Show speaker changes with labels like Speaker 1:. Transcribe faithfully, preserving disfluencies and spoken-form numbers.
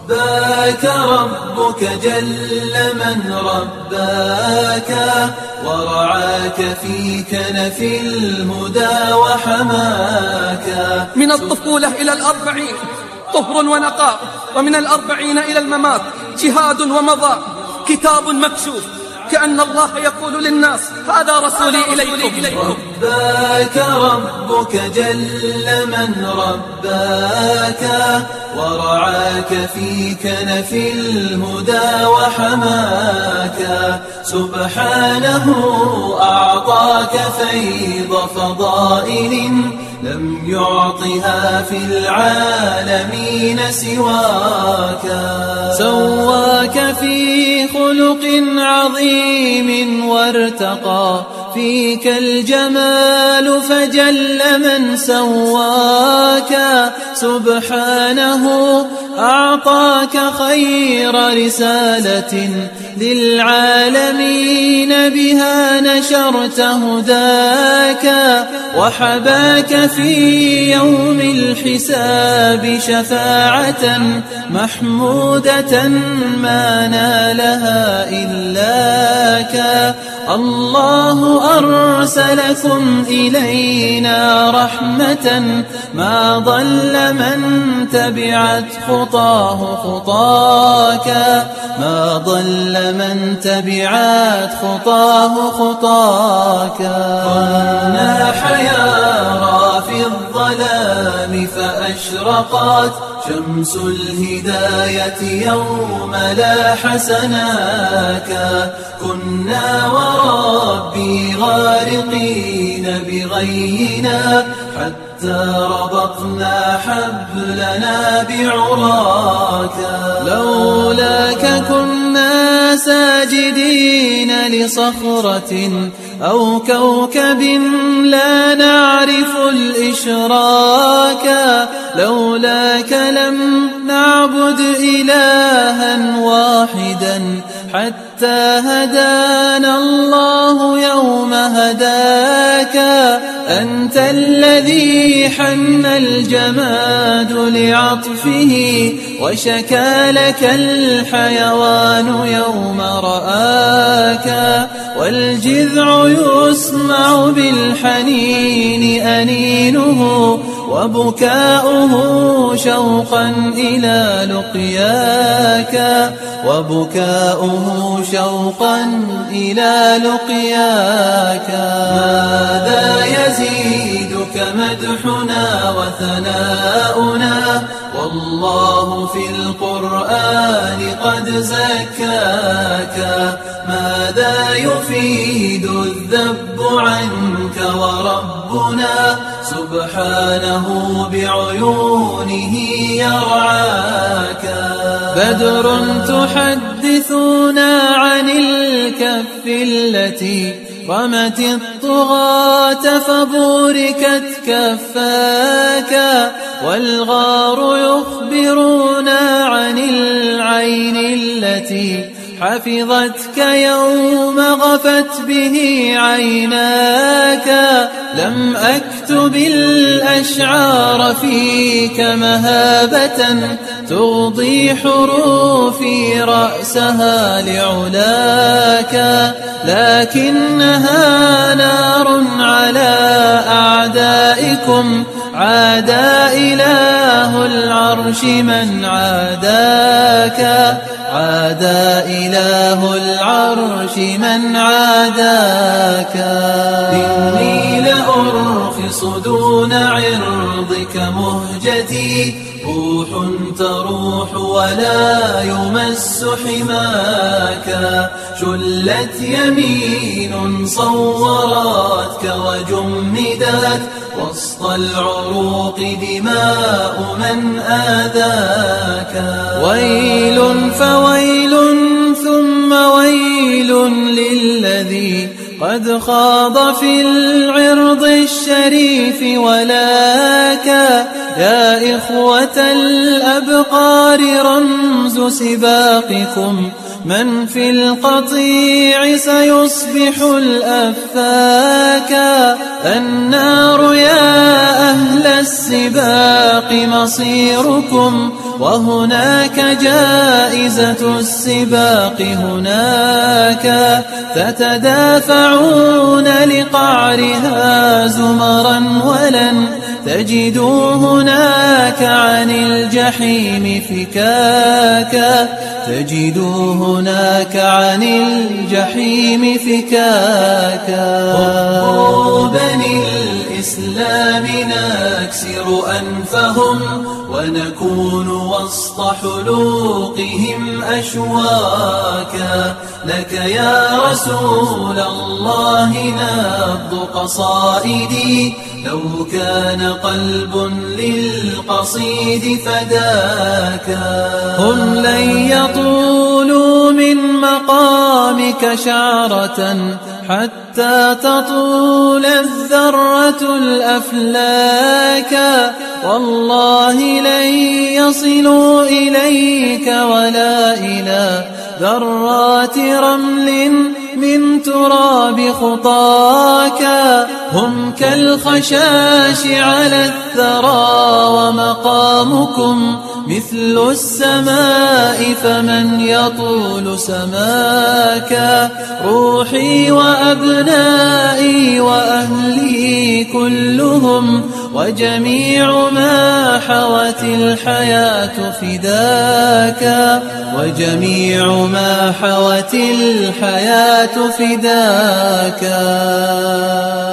Speaker 1: رباك ربك جل من رباك ورعاك في كنف الهدى وحماك.
Speaker 2: من الطفولة إلى الأربعين طهر ونقاء، ومن الأربعين إلى الممات جهاد ومضاء. كتاب مكشوف كأن الله يقول للناس هذا رسولي إليكم.
Speaker 1: رباك ربك جل من رباك ورعاك في كنف الهدى وحماك. سبحانه أعطاك فيض فضائل لم يعطها في العالمين سواك. سواك في خلق عظيم وارتقى فيك الجمال فجل من سواك. سبحانه أعطاك خير رسالة للعالمين بها نشرت هداك. وحباك في يوم الحساب شفاعة محمودة ما نالها إلاك. الله أرسلكم إلينا رحمة ما ضل من تبعت خطاه خطاك. ما ضل من تبعت خطاه خطاك. كنا حيارى في الظلام فأشرقت شمس الهداية يوم لاح سناك. كنا وربي غارقين بغينا حتى ربطنا حبلنا بعراك. لولاك كنا ساجدين لصخرة أو كوكب لا نعرف الإشراك. لولاك لم نعبد إلها واحدا حتى هدانا الله يوم هداك. أنت الذي حن الجماد لعطفه وشكى لك الحيوان يوم رآك. والجذع يسمع بالحنين أنينه وبكاؤه شوقا إلى لقياك. وبكاؤه شوقا إلى لقياك. ماذا يزيدك مدحنا وثناؤنا والله في القرآن قد زكاك. ماذا يفيد الذب عنك وربنا سبحانه بعيونه يرعاك. بدر تحدثنا عن الكف التي رمت الطغاة فبوركت كفاك. والغار يخبرنا عن العين التي حفظتك يوم غفت به عيناك. لم أكتب الأشعار فيك مهابة تغضي حروفي رأسها لعلاك. لكنها نار على أعدائكم عادى إله العرش من عاداك. عادى إله العرش من عاداك. إني لأرخص دون عرضك مهجتي روح تروح ولا يمس حماك. شلت يمين صورتك وجمدت وسط العروق دماء من آذاك. ويل فويل ثم ويل للذي قد خاض في العرض الشريف ولاك. يا إخوة الأبقار رمز سباقكم من في القطيع سيصبح الأفاكا. النار يا أهل السباق مصيركم، وهناك جائزة السباق هناك. تتدافعون لقعرها زمرا ولن تجدوا هناك عن الجحيم فكاكا. تجدوا هناك عن الجحيم فكاكا. هم بني الإسلام نكسر أنفهم، ونكون وسط حلوقهم أشواكا. لك يا رسول الله نبض قصائدي، لو كان قلب للقصيد فداكا. هم لن يطولوا من مقامك شعرة حتى تطول الذرة الأفلاكا. والله لن يصلوا إليك ولا إلى ذرات رمل من تراب خطاكا. هم كالخشاش على الثرى، ومقامكم مثل السماء، فمن يطول سماكا. روحي وأبنائي وأهلي كلهم، وجميع ما حوت الحياة فداكا. وجميع ما حوت الحياة فداكا.